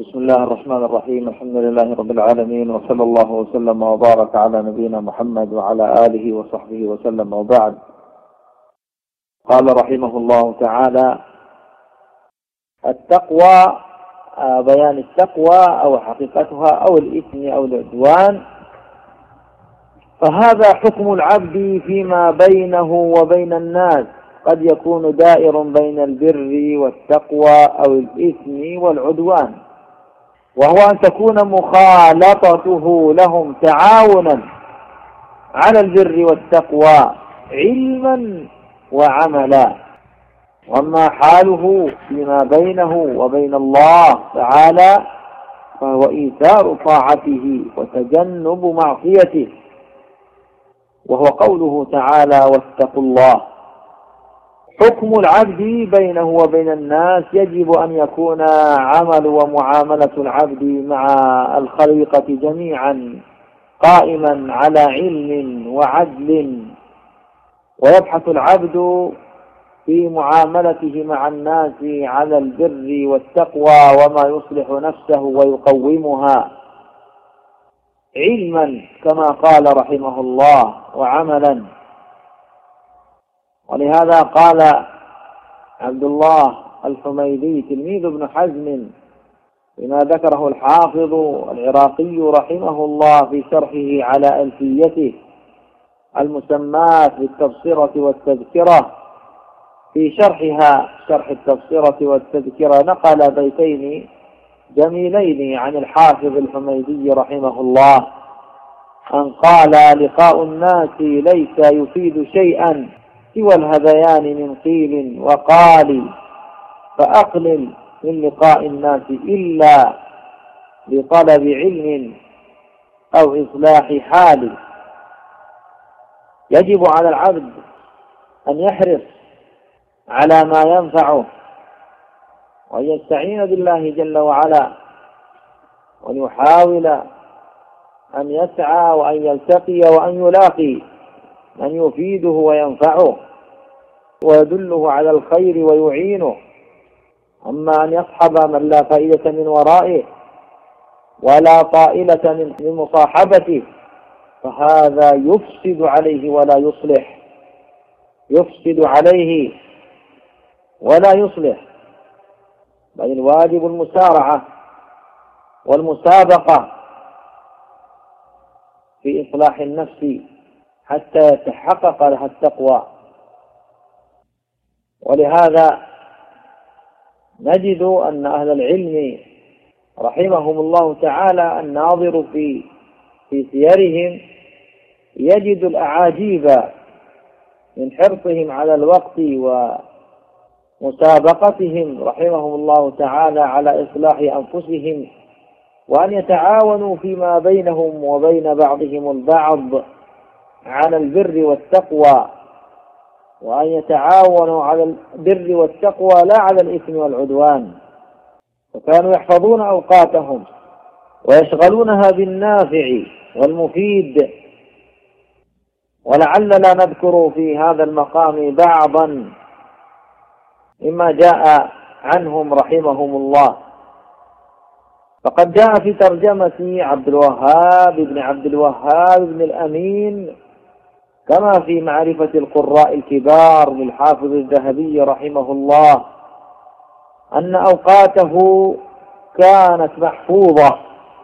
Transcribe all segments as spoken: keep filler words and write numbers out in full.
بسم الله الرحمن الرحيم. الحمد لله رب العالمين، وصلى الله وسلم وبارك على نبينا محمد وعلى آله وصحبه وسلم، وبعد. قال رحمه الله تعالى: التقوى، بيان التقوى أو حقيقتها أو الإثم أو العدوان. فهذا حكم العبد فيما بينه وبين الناس، قد يكون دائر بين البر والتقوى أو الإثم والعدوان، وهو أن تكون مخالطته لهم تعاونا على البر والتقوى علما وعملا. وأما حاله فيما بينه وبين الله تعالى فهو إيثار طاعته وتجنب معصيته، وهو قوله تعالى: واتقوا الله. حكم العبد بينه وبين الناس يجب أن يكون عمل ومعاملة العبد مع الخليقة جميعا قائما على علم وعدل، ويبحث العبد في معاملته مع الناس على البر والتقوى وما يصلح نفسه ويقومها علما كما قال رحمه الله وعملا. ولهذا قال عبد الله الحميدي تلميذ ابن حزم بما ذكره الحافظ العراقي رحمه الله في شرحه على ألفيته المسماة بالتبصرة والتذكرة، في شرحها شرح التبصرة والتذكرة نقل بيتين جميلين عن الحافظ الحميدي رحمه الله أن قال: لقاء الناس ليس يفيد شيئا سوى الهذيان من قيل وقال، فأقلل من لقاء الناس إلا لطلب علم أو إصلاح حال. يجب على العبد أن يحرص على ما ينفعه، وأن يستعين بالله جل وعلا، وأن يحاول أن يسعى وأن يلتقي وأن يلاقي من يفيده وينفعه ويدله على الخير ويعينه. أما أن يصحب من لا فائدة من ورائه ولا طائلة من مصاحبته فهذا يفسد عليه ولا يصلح، يفسد عليه ولا يصلح. بل الواجب المسارعة والمسابقة في إصلاح النفس حتى يتحقق لها التقوى. ولهذا نجد أن أهل العلم رحمهم الله تعالى الناظر في في سيرهم يجد الأعاجيب من حرصهم على الوقت ومسابقتهم رحمهم الله تعالى على إصلاح أنفسهم، وأن يتعاونوا فيما بينهم وبين بعضهم البعض على البر والتقوى، وأن يتعاونوا على البر والتقوى لا على الإثم والعدوان. وكانوا يحفظون أوقاتهم ويشغلونها بالنافع والمفيد. ولعلنا نذكر في هذا المقام بعضا مما جاء عنهم رحمهم الله. فقد جاء في ترجمة عبد الوهاب بن عبد الوهاب بن الأمين كما في معرفة القراء الكبار للحافظ الذهبي رحمه الله أن أوقاته كانت محفوظة،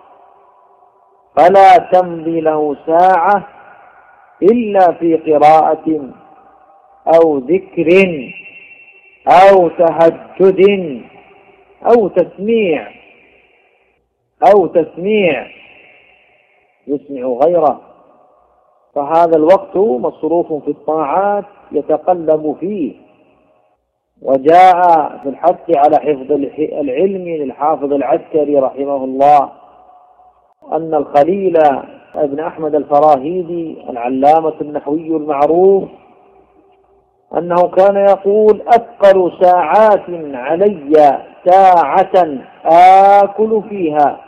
فلا تمضي له ساعة إلا في قراءة أو ذكر أو تهجد أو تسميع أو تسميع يسمع غيره. فهذا الوقت مصروف في الطاعات يتقلب فيه. وجاء في الحث على حفظ العلم للحافظ العسكري رحمه الله أن الخليل ابن أحمد الفراهيدي العلامة النحوي المعروف أنه كان يقول: أثقل ساعات علي ساعة آكل فيها.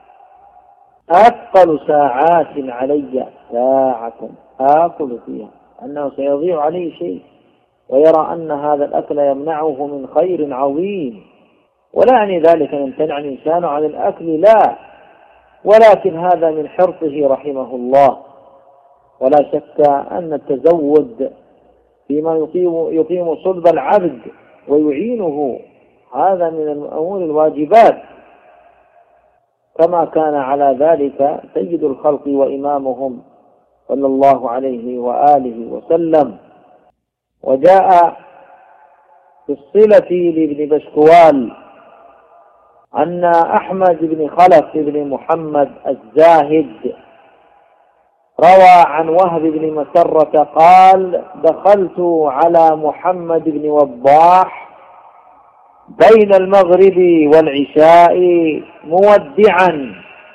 أثقل ساعات علي ساعة آكل فيها، أنه سيضيع عليه شيء، ويرى أن هذا الأكل يمنعه من خير عظيم ولا يعني ذلك أن يمتنع الإنسان عن الأكل، لا، ولكن هذا من حرصه رحمه الله. ولا شك أن التزود فيما يقيم, يقيم صلب العبد ويعينه هذا من الأمور الواجبات، كما كان على ذلك سيد الخلق وإمامهم صلى الله عليه وآله وسلم. وجاء في الصلة لابن بشكوال أن أحمد بن خلف بن محمد الزاهد روى عن وهب بن مسرة قال: دخلت على محمد بن وضاح بين المغرب والعشاء مودعا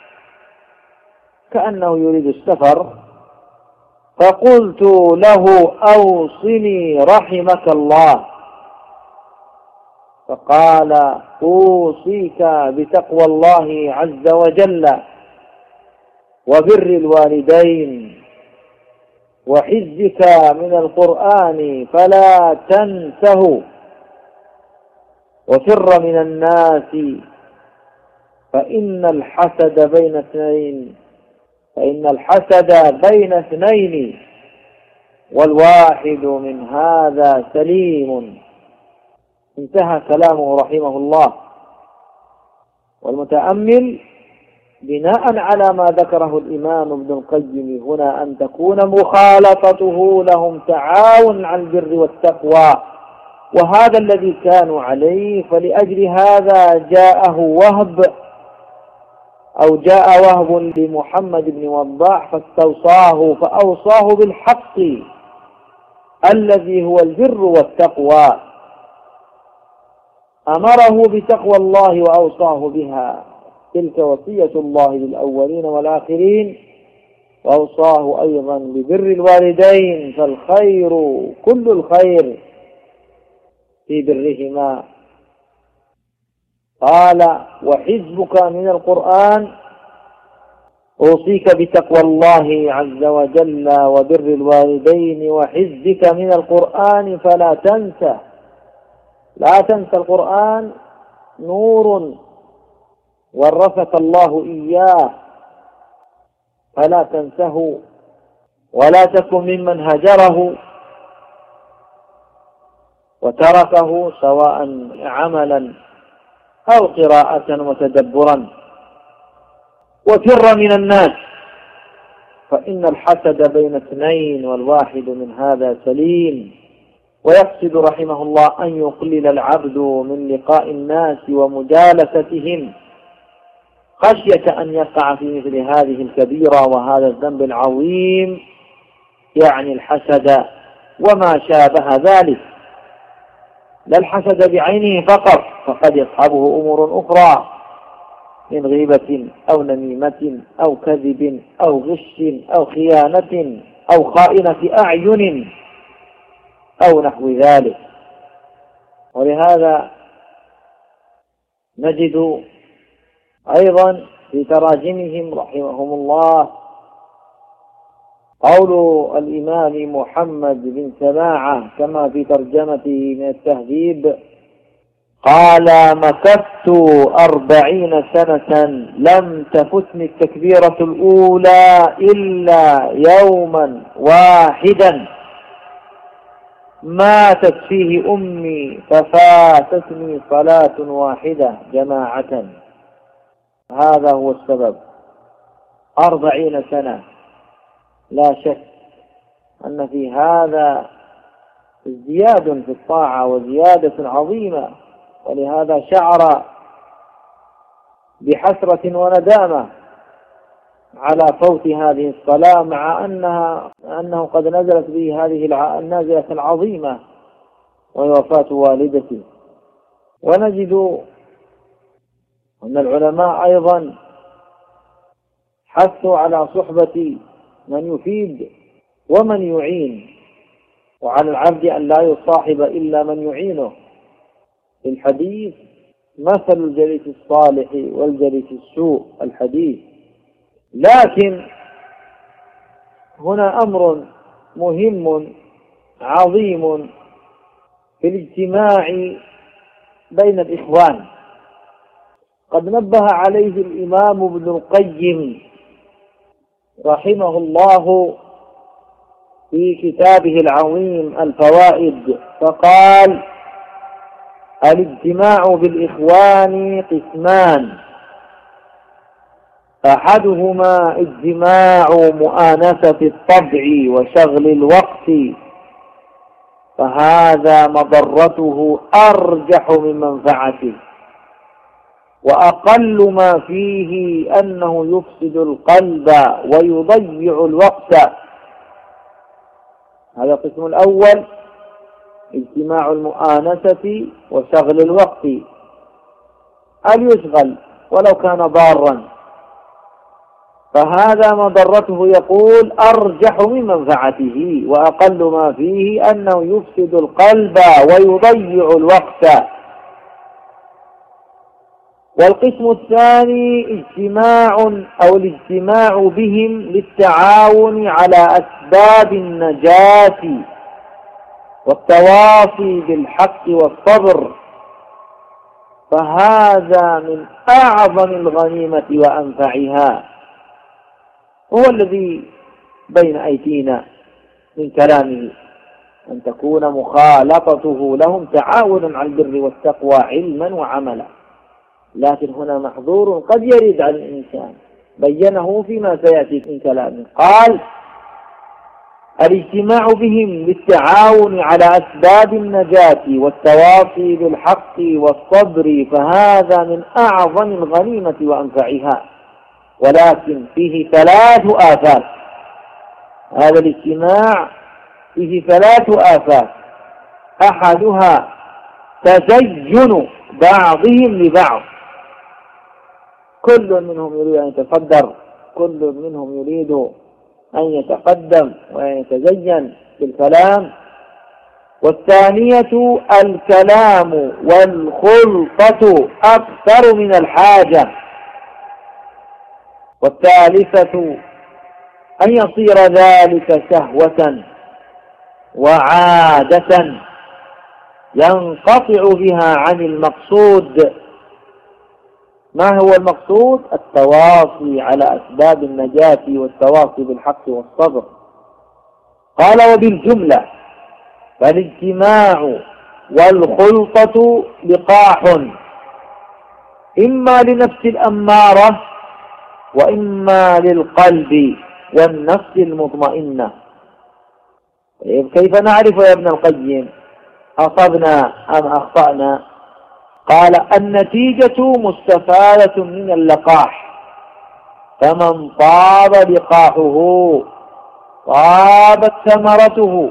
كأنه يريد السفر، فقلت له: أوصني رحمك الله. فقال: أوصيك بتقوى الله عز وجل وبر الوالدين وحفظك من القرآن فلا تنسه، وفر من الناس فإن الحسد بين اثنين فإن الحسد بين اثنين والواحد من هذا سليم. انتهى كلامه رحمه الله. والمتأمل بناء على ما ذكره الإمام ابن القيم هنا أن تكون مخالطته لهم تعاون على البر والتقوى، وهذا الذي كانوا عليه. فلأجل هذا جاءه وهب أو جاء وهب لمحمد بن وضاح فاستوصاه فأوصاه بالحق الذي هو البر والتقوى، أمره بتقوى الله وأوصاه بها، تلك وصية الله للأولين والآخرين. وأوصاه أيضا ببر الوالدين، فالخير كل الخير في برهما. قال: وحزبك من القرآن، أوصيك بتقوى الله عز وجل وبر الوالدين وحزبك من القرآن فلا تنسى. لا تنسى القرآن، نور ورثك الله إياه، فلا تنسه ولا تكن ممن هجره وتركه سواء عملا أو قراءة وتدبرا. وفر من الناس فإن الحسد بين اثنين والواحد من هذا سليم. ويقصد رحمه الله أن يقلل العبد من لقاء الناس ومجالستهم خشية أن يقع في مثل هذه الكبيرة وهذا الذنب العظيم، يعني الحسد وما شابه ذلك. لا الحسد بعينه فقط، فقد يصحبه أمور أخرى من غيبة أو نميمة أو كذب أو غش أو خيانة أو خائنة أعين أو نحو ذلك. ولهذا نجد أيضا في تراجمهم رحمهم الله قول الإمام محمد بن سماعة كما في ترجمته من التهذيب قال: مكثت أربعين سنة لم تفتني التكبيرة الأولى إلا يوما واحدا ماتت فيه أمي ففاتتني صلاة واحدة جماعة. هذا هو السبب، أربعين سنة. لا شك أن في هذا ازدياد في الطاعة وزيادة عظيمة، ولهذا شعر بحسرة وندامة على فوت هذه الصلاة، مع أنها أنه قد نزلت به هذه النازلة العظيمة وهي وفاة والدته. ونجد أن العلماء أيضا حثوا على صحبة من يفيد ومن يعين، وعلى العبد أن لا يصاحب إلا من يعينه. في الحديث مثل الجليس الصالح والجليس السوء الحديث. لكن هنا أمر مهم عظيم في الاجتماع بين الإخوان، قد نبه عليه الإمام ابن القيم رحمه الله في كتابه العظيم الفوائد، فقال: الاجتماع بالإخوان قسمان: أحدهما اجتماع مؤانسة الطبع وشغل الوقت، فهذا مضرته أرجح من منفعته، وأقل ما فيه أنه يفسد القلب ويضيع الوقت. هذا القسم الأول، اجتماع المؤانسة وشغل الوقت، أن يشغل ولو كان ضارا، فهذا مضرته يقول أرجح من منفعته، وأقل ما فيه أنه يفسد القلب ويضيع الوقت. والقسم الثاني اجتماع أو الاجتماع بهم للتعاون على أسباب النجاة والتواصي بالحق والصبر، فهذا من أعظم الغنيمة وأنفعها، هو الذي بين أيدينا من كلامه، أن تكون مخالطته لهم تعاون على البر والتقوى علما وعملا. لكن هنا محظور قد يرد على الإنسان، بينه فيما سيأتي من كلامه. قال: الاجتماع بهم للتعاون على أسباب النجاة والتواصي بالحق والصبر، فهذا من أعظم الغنيمة وأنفعها، ولكن فيه ثلاث آفات. هذا الاجتماع فيه ثلاث آفات: أحدها تزين بعضهم لبعض، كل منهم يريد أن يتصدر، كل منهم يريد أن يتقدم وأن يتزين بالكلام. والثانية الكلام والخلطة أكثر من الحاجة. والثالثة أن يصير ذلك شهوة وعادة ينقطع بها عن المقصود. ما هو المقصود؟ التواصي على أسباب النجاة والتواصي بالحق والصبر. قال: وبالجملة فالاجتماع والخلطة لقاح، إما لنفس الأمارة وإما للقلب والنفس المطمئنة. كيف نعرف يا ابن القيم أصبنا أم أخطأنا؟ قال: النتيجة مستفادة من اللقاح، فمن طاب لقاحه طابت ثمرته.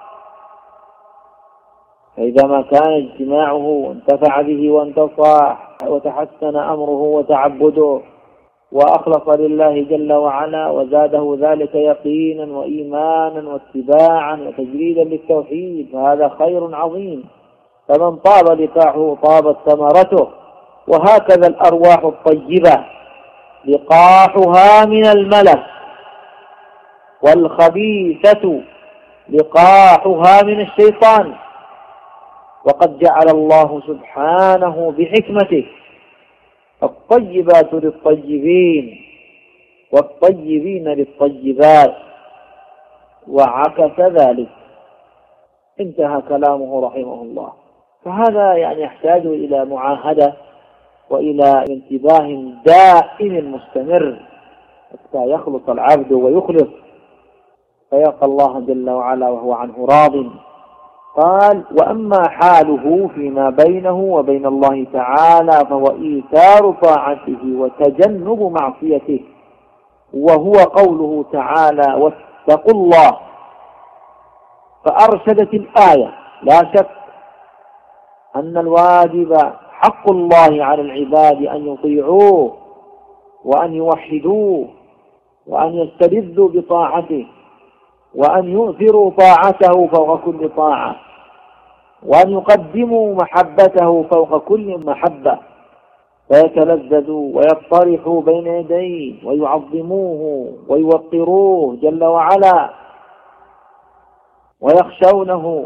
فإذا ما كان اجتماعه وانتفع به وانتصح وتحسن أمره وتعبده وأخلص لله جل وعلا وزاده ذلك يقينا وإيمانا واتباعا وتجريدا للتوحيد، فهذا خير عظيم. فمن طاب لقاحه طابت ثمرته. وهكذا الأرواح الطيبة لقاحها من الملك، والخبيثة لقاحها من الشيطان. وقد جعل الله سبحانه بحكمته الطيبات للطيبين والطيبين للطيبات، وعكس ذلك. انتهى كلامه رحمه الله. فهذا يعني يحتاج إلى معاهدة وإلى انتباه دائم مستمر حتى يخلص العبد ويخلص فيلقى الله جل وعلا وهو عنه راض. قال: وأما حاله فيما بينه وبين الله تعالى فهو إيثار طاعته وتجنب معصيته، وهو قوله تعالى: واتقوا الله. فأرشدت الآية لا شك أن الواجب حق الله على العباد أن يطيعوه وأن يوحدوه وأن يستلذوا بطاعته وأن يؤثروا طاعته فوق كل طاعة وأن يقدموا محبته فوق كل محبة، فيتلذذوا ويطرحوا بين يديه ويعظموه ويوقروه جل وعلا ويخشونه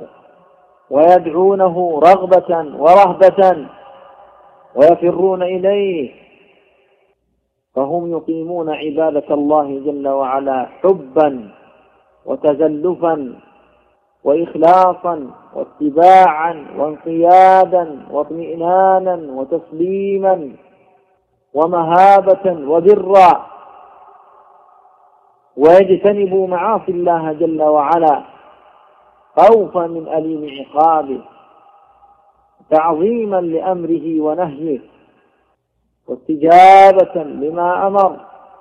ويدعونه رغبة ورهبة ويفرون إليه فهم يقيمون عبادة الله جل وعلا حبا وتزلفا وإخلاصا واتباعا وانقيادا واطمئنانا وتسليما ومهابة وبرا، ويجتنبوا معاصي الله جل وعلا خوفا من أليم عقابه، تعظيما لأمره ونهيه، واستجابة لما أمر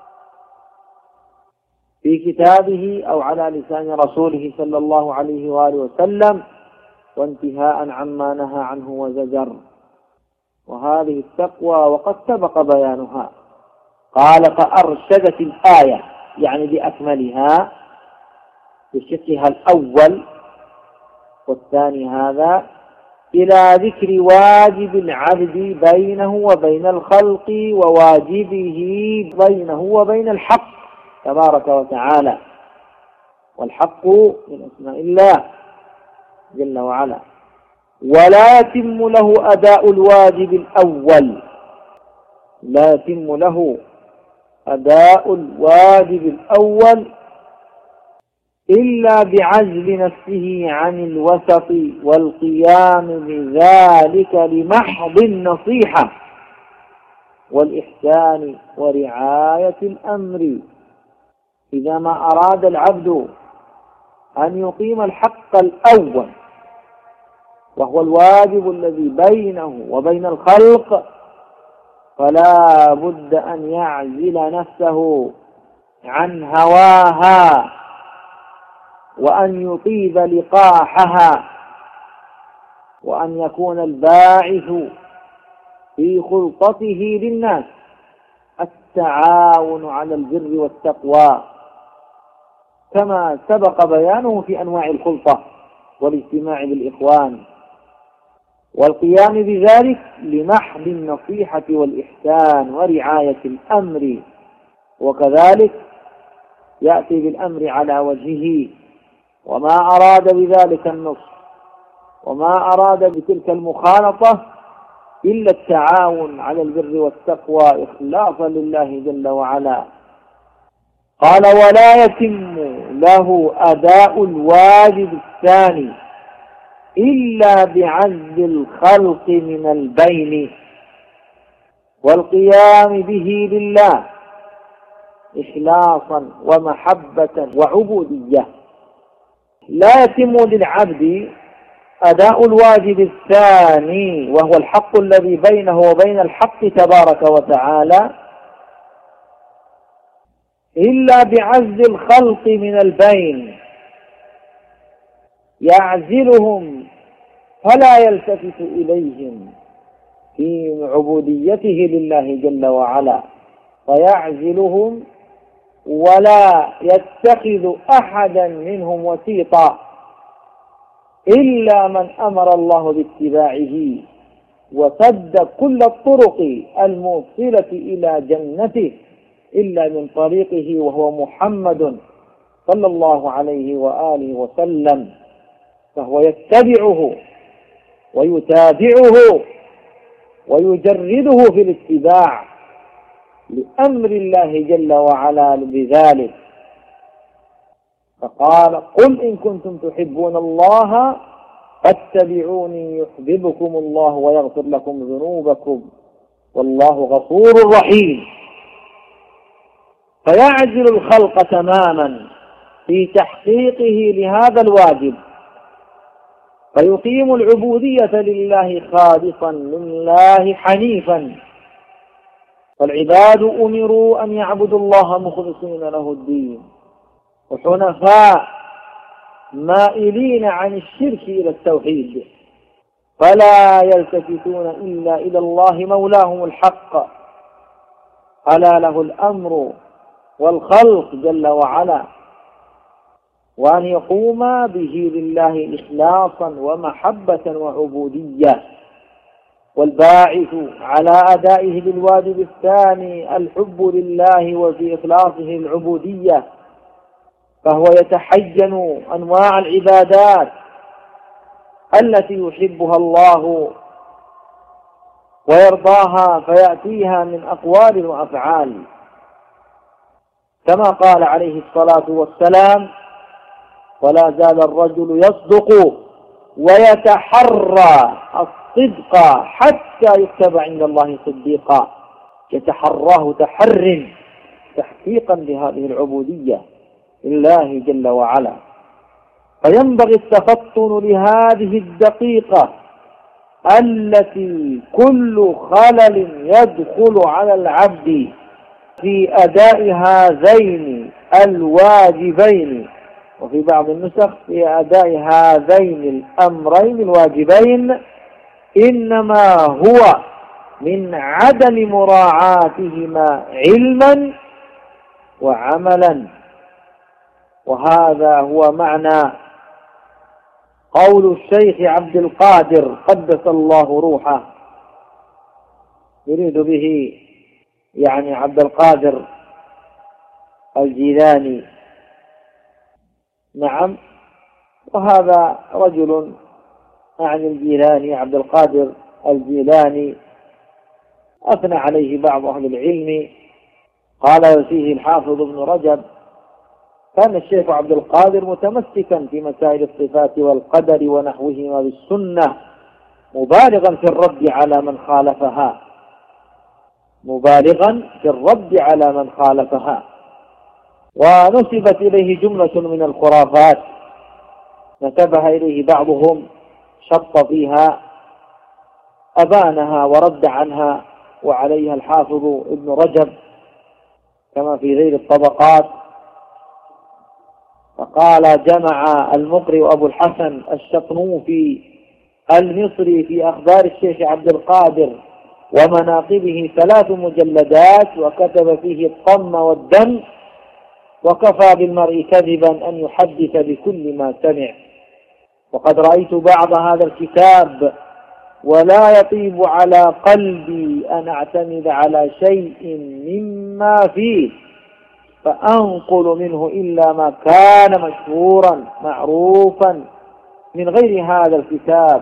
في كتابه أو على لسان رسوله صلى الله عليه وآله وسلم، وانتهاء عما نهى عنه وزجر. وهذه التقوى وقد سبق بيانها. قال فأرشدت الآية يعني بأكملها بشقها الأول والثاني هذا إلى ذكر واجب العبد بينه وبين الخلق وواجبه بينه وبين الحق تبارك وتعالى، والحق من أسماء الله جل وعلا، ولا يتم له أداء الواجب الأول، لا يتم له أداء الواجب الأول إلا بعزل نفسه عن الوسط والقيام بذلك لمحض النصيحة والإحسان ورعاية الأمر. إذا ما أراد العبد أن يقيم الحق الأول وهو الواجب الذي بينه وبين الخلق، فلا بد أن يعزل نفسه عن هواها وأن يطيب لقاحها، وأن يكون الباعث في خلطته للناس التعاون على البر والتقوى، كما سبق بيانه في أنواع الخلطة والاجتماع بالإخوان، والقيام بذلك لمحض النصيحة والإحسان ورعاية الأمر، وكذلك يأتي بالأمر على وجهه، وما أراد بذلك النصح وما أراد بتلك المخالطة إلا التعاون على البر والتقوى إخلاصا لله جل وعلا. قال ولا يتم له أداء الواجب الثاني إلا بعزل الخلق من البين والقيام به لله إخلاصا ومحبة وعبودية. لا يتم للعبد أداء الواجب الثاني وهو الحق الذي بينه وبين الحق تبارك وتعالى إلا بعزل الخلق من البين، يعزلهم فلا يلتفت إليهم في عبوديته لله جل وعلا، فيعزلهم ولا يتخذ أحدا منهم وسيطا إلا من أمر الله باتباعه وسد كل الطرق الموصلة إلى جنته إلا من طريقه وهو محمد صلى الله عليه وآله وسلم، فهو يتبعه ويتابعه ويجرده في الاتباع لأمر الله جل وعلا بذلك. فقال قل إن كنتم تحبون الله فاتبعوني يحببكم الله ويغفر لكم ذنوبكم والله غفور رحيم. فيعزل الخلق تماما في تحقيقه لهذا الواجب، فيقيم العبودية لله خالصا لله حنيفا. فالعباد أمروا أن يعبدوا الله مخلصين له الدين وحنفاء مائلين عن الشرك إلى التوحيد، فلا يلتفتون إلا إلى الله مولاهم الحق، ألا له الأمر والخلق جل وعلا، وأن يقوم به لله إخلاصا ومحبة وعبودية. والباعث على أدائه للواجب الثاني الحب لله وفي إخلاصه العبودية، فهو يتحين أنواع العبادات التي يحبها الله ويرضاها فيأتيها من أقوال وأفعال، كما قال عليه الصلاة والسلام: ولا زال الرجل يصدق ويتحرى الصدق حتى يكتب عند الله صديقا. يتحراه تحر تحقيقا لهذه العبودية لله جل وعلا. فينبغي التفطن لهذه الدقيقة التي كل خلل يدخل على العبد في أداء هذين الواجبين، وفي بعض النسخ في أداء هذين الأمرين الواجبين، إنما هو من عدم مراعاتهما علما وعملا. وهذا هو معنى قول الشيخ عبد القادر قدس الله روحه، يريد به يعني عبد القادر الجيلاني. نعم، وهذا رجل يعني الجيلاني عبد القادر الجيلاني أثنى عليه بعض أهل العلم. قال فيه الحافظ ابن رجب: كان الشيخ عبد القادر متمسكا في مسائل الصفات والقدر ونحوهما بالسنة، مبالغا في الرد على من خالفها مبالغا في الرد على من خالفها ونسبت إليه جملة من الخرافات نسبها إليه بعضهم، شط فيها، أبانها ورد عنها وعليها الحافظ ابن رجب كما في ذيل الطبقات. فقال: جمع المقرئ أبو الحسن الشطنوفي المصري في أخبار الشيخ عبد القادر ومناقبه ثلاث مجلدات، وكتب فيه الطم والدم، وكفى بالمرء كذبا أن يحدث بكل ما سمع. وقد رأيت بعض هذا الكتاب ولا يطيب على قلبي أن أعتمد على شيء مما فيه فأنقل منه إلا ما كان مشهورا معروفا من غير هذا الكتاب،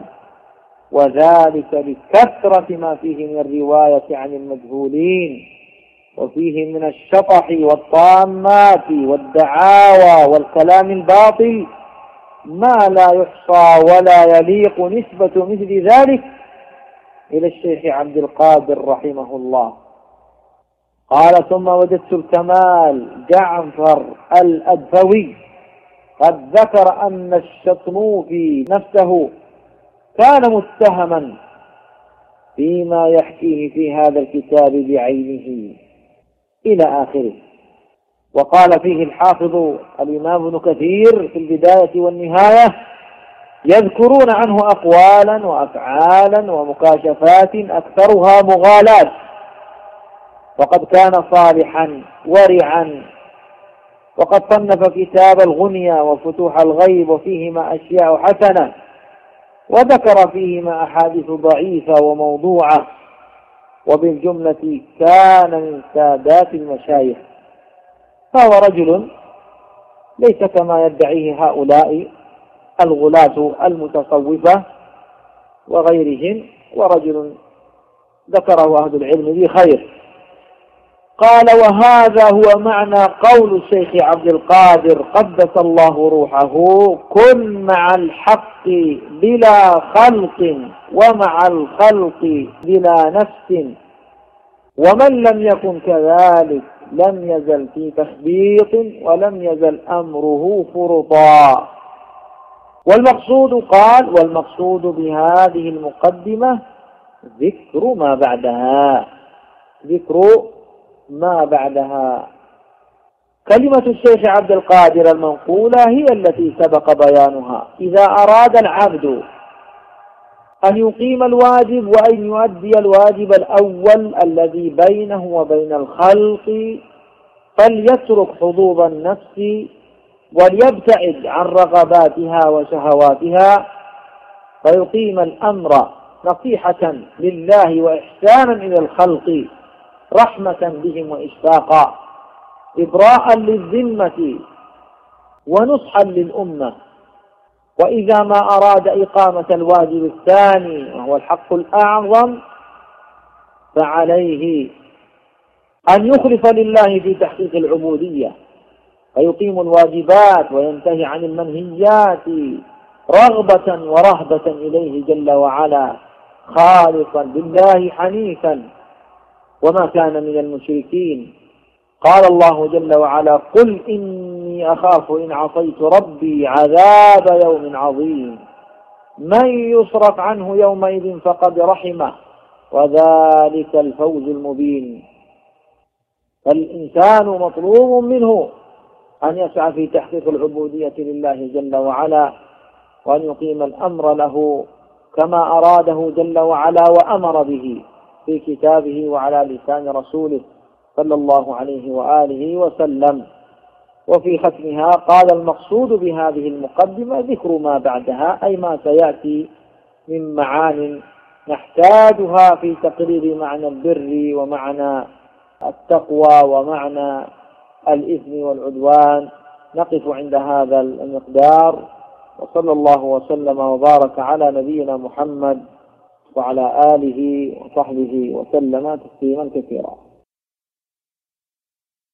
وذلك لكثرة ما فيه من الرواية عن المجهولين، وفيه من الشطح والطامات والدعاوى والكلام الباطل ما لا يحصى ولا يليق نسبة مثل ذلك إلى الشيخ عبد القادر رحمه الله. قال: ثم وجدت الكمال جعفر الأدفوي قد ذكر أن الشطنوفي نفسه كان متهما فيما يحكيه في هذا الكتاب بعينه إلى آخره. وقال فيه الحافظ الإمام ابن كثير في البداية والنهاية: يذكرون عنه أقوالا وأفعالا ومكاشفات أكثرها مغالاة، وقد كان صالحا ورعا، وقد صنف كتاب الغنية وفتوح الغيب وفيهما أشياء حسنة، وذكر فيهما أحاديث ضعيفة وموضوعة، وبالجملة كان من سادات المشايخ. فهو رجل ليس كما يدعيه هؤلاء الغلاة المتصوفة وغيرهم، ورجل ذكره أهل العلم بخير. قال: وهذا هو معنى قول الشيخ عبد القادر قدس الله روحه: كن مع الحق بلا خلق ومع الخلق بلا نفس، ومن لم يكن كذلك لم يزل في تخبيط ولم يزل أمره فرطا. والمقصود قال والمقصود بهذه المقدمة ذكر ما بعدها ذكر ما بعدها كلمة الشيخ عبد القادر المنقولة هي التي سبق بيانها. إذا أراد العبد أن يقيم الواجب وأن يؤدي الواجب الأول الذي بينه وبين الخلق فليترك حظوظ النفس وليبتعد عن رغباتها وشهواتها، فيقيم الأمر نصيحة لله وإحسانا إلى الخلق، رحمة بهم وإشفاقا، إبراء للذمة ونصحا للأمة. وإذا ما أراد إقامة الواجب الثاني وهو الحق الأعظم فعليه أن يخلص لله في تحقيق العبودية فيقيم الواجبات وينتهي عن المنهيات رغبة ورهبة إليه جل وعلا، خالصا لله حنيفا وما كان من المشركين. قال الله جل وعلا: قل إني أخاف إن عصيت ربي عذاب يوم عظيم، من يصرف عنه يومئذ فقد رحمه وذلك الفوز المبين. فالإنسان مطلوب منه أن يسعى في تحقيق العبودية لله جل وعلا، وأن يقيم الأمر له كما أراده جل وعلا وأمر به في كتابه وعلى لسان رسوله صلى الله عليه وآله وسلم. وفي ختمها قال: المقصود بهذه المقدمة ذكر ما بعدها، أي ما سيأتي من معان نحتاجها في تقرير معنى البر ومعنى التقوى ومعنى الإثم والعدوان. نقف عند هذا المقدار، وصلى الله وسلم وبارك على نبينا محمد وعلى آله وصحبه وسلم تسليما كثيرا.